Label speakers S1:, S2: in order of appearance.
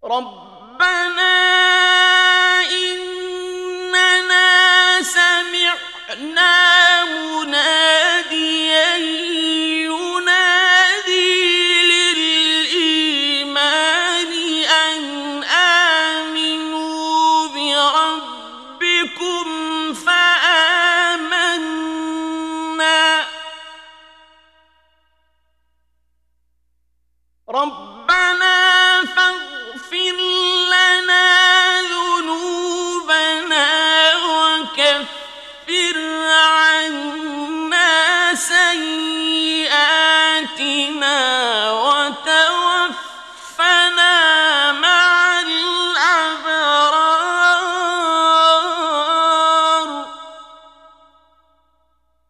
S1: ربنا إننا سمعنا مناديا ينادي للإيمان أن آمنوا بربكم فآمنا ربنا فاغفر لنا ذنوبنا وكفر عنا سيئاتنا